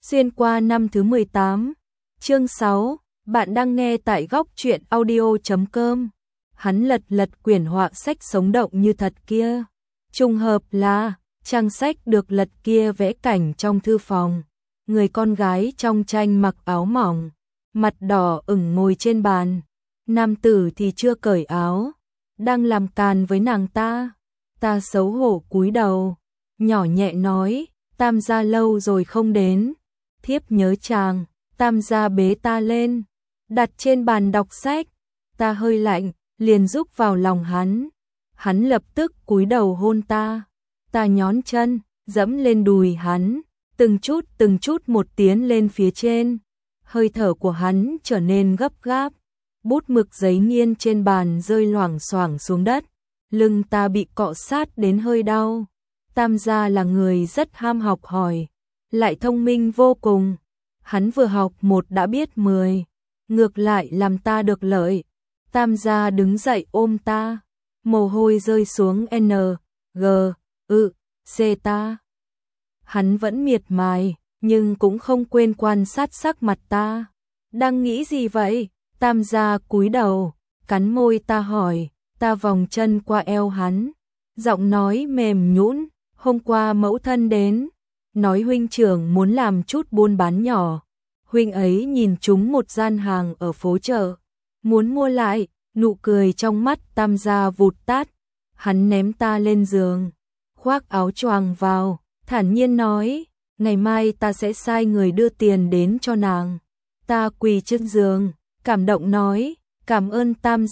Xuyên qua năm thứ 18, chương 6, bạn đang nghe tại góc truyện audio.com. Hắn lật lật quyển họa sách sống động như thật kia. Trùng hợp là, trang sách được lật kia vẽ cảnh trong thư phòng. Người con gái trong tranh mặc áo mỏng, mặt đỏ ửng ngồi trên bàn. Nam tử thì chưa cởi áo, đang làm càn với nàng ta. Ta xấu hổ cúi đầu, nhỏ nhẹ nói, Tam gia lâu rồi không đến. Thiếp nhớ chàng. Tam gia bế ta lên, đặt trên bàn đọc sách. Ta hơi lạnh, liền rúc vào lòng hắn. Hắn lập tức cúi đầu hôn ta. Ta nhón chân, dẫm lên đùi hắn, từng chút một tiến lên phía trên. Hơi thở của hắn trở nên gấp gáp. Bút mực giấy nghiên trên bàn rơi loảng xoảng xuống đất. Lưng ta bị cọ sát đến hơi đau. Tam gia là người rất ham học hỏi, lại thông minh vô cùng. Hắn vừa học 1 đã biết 10, ngược lại làm ta được lợi. Tam gia đứng dậy ôm ta, mồ hôi rơi xuống N, G, C ta. Hắn vẫn miệt mài, nhưng cũng không quên quan sát sắc mặt ta. Đang nghĩ gì vậy? Tam gia cúi đầu, cắn môi ta hỏi. Ta vòng chân qua eo hắn, giọng nói mềm nhũn, hôm qua mẫu thân đến, nói huynh trưởng muốn làm chút buôn bán nhỏ. Huynh ấy nhìn trúng một gian hàng ở phố chợ, muốn mua lại. Nụ cười trong mắt Tam gia vụt tắt. Hắn ném ta lên giường, khoác áo choàng vào, thản nhiên nói, ngày mai ta sẽ sai người đưa tiền đến cho nàng. Ta quỳ trên giường, cảm động nói, cảm ơn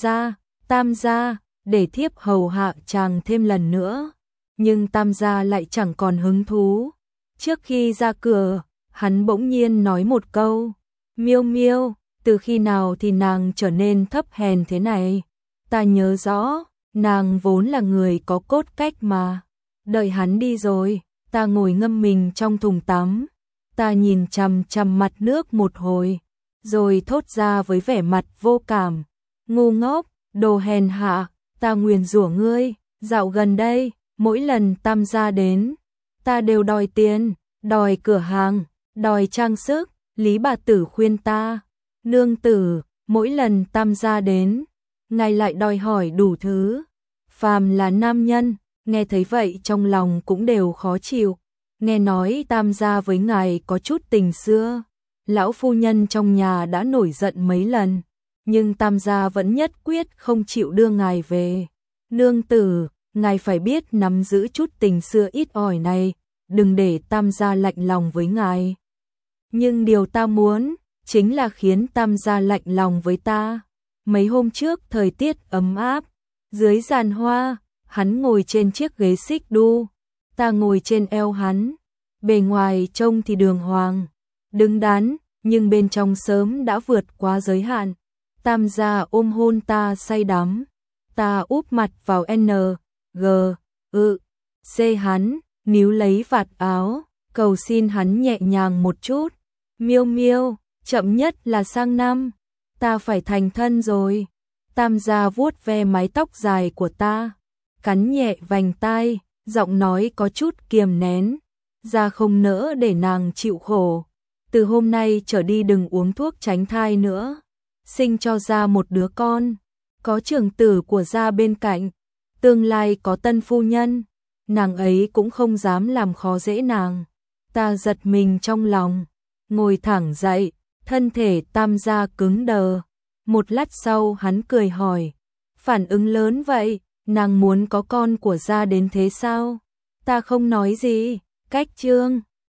Tam gia, để thiếp hầu hạ chàng thêm lần nữa. Nhưng Tam gia lại chẳng còn hứng thú. Trước khi ra cửa, hắn bỗng nhiên nói một câu, Miêu Miêu, từ khi nào thì nàng trở nên thấp hèn thế này? Ta nhớ rõ, nàng vốn là người có cốt cách mà. Đợi hắn đi rồi, ta ngồi ngâm mình trong thùng tắm. Ta nhìn chằm chằm mặt nước một hồi, rồi thốt ra với vẻ mặt vô cảm, ngu ngốc, đồ hèn hạ, ta nguyền rủa ngươi. Dạo gần đây, mỗi lần Tam gia đến, ta đều đòi tiền, đòi cửa hàng, đòi trang sức. Lý bà tử khuyên ta, nương tử, mỗi lần Tam gia đến, ngài lại đòi hỏi đủ thứ. Phàm là nam nhân, nghe thấy vậy trong lòng cũng đều khó chịu. Nghe nói Tam gia với ngài có chút tình xưa, lão phu nhân trong nhà đã nổi giận mấy lần, nhưng Tam gia vẫn nhất quyết không chịu đưa ngài về. Nương tử, ngài phải biết nắm giữ chút tình xưa ít ỏi này, đừng để Tam gia lạnh lòng với ngài. Nhưng điều ta muốn, chính là khiến Tam gia lạnh lòng với ta. Mấy hôm trước thời tiết ấm áp, dưới giàn hoa, hắn ngồi trên chiếc ghế xích đu, ta ngồi trên eo hắn. Bề ngoài trông thì đường hoàng, đứng đắn, nhưng bên trong sớm đã vượt quá giới hạn. Tam gia ôm hôn ta say đắm, ta úp mặt vào N, G, C hắn, níu lấy vạt áo, cầu xin hắn nhẹ nhàng một chút. Miêu Miêu, chậm nhất là sang năm, ta phải thành thân rồi. Tam gia vuốt ve mái tóc dài của ta, cắn nhẹ vành tai, giọng nói có chút kiềm nén, gia không nỡ để nàng chịu khổ. Từ hôm nay trở đi đừng uống thuốc tránh thai nữa, sinh cho gia một đứa con, có trưởng tử của gia bên cạnh, tương lai có tân phu nhân, nàng ấy cũng không dám làm khó dễ nàng. Ta giật mình trong lòng, ngồi thẳng dậy, thân thể Tam gia cứng đờ. Một lát sau hắn cười hỏi, phản ứng lớn vậy, nàng muốn có con của gia đến thế sao? Ta không nói gì, cách chương.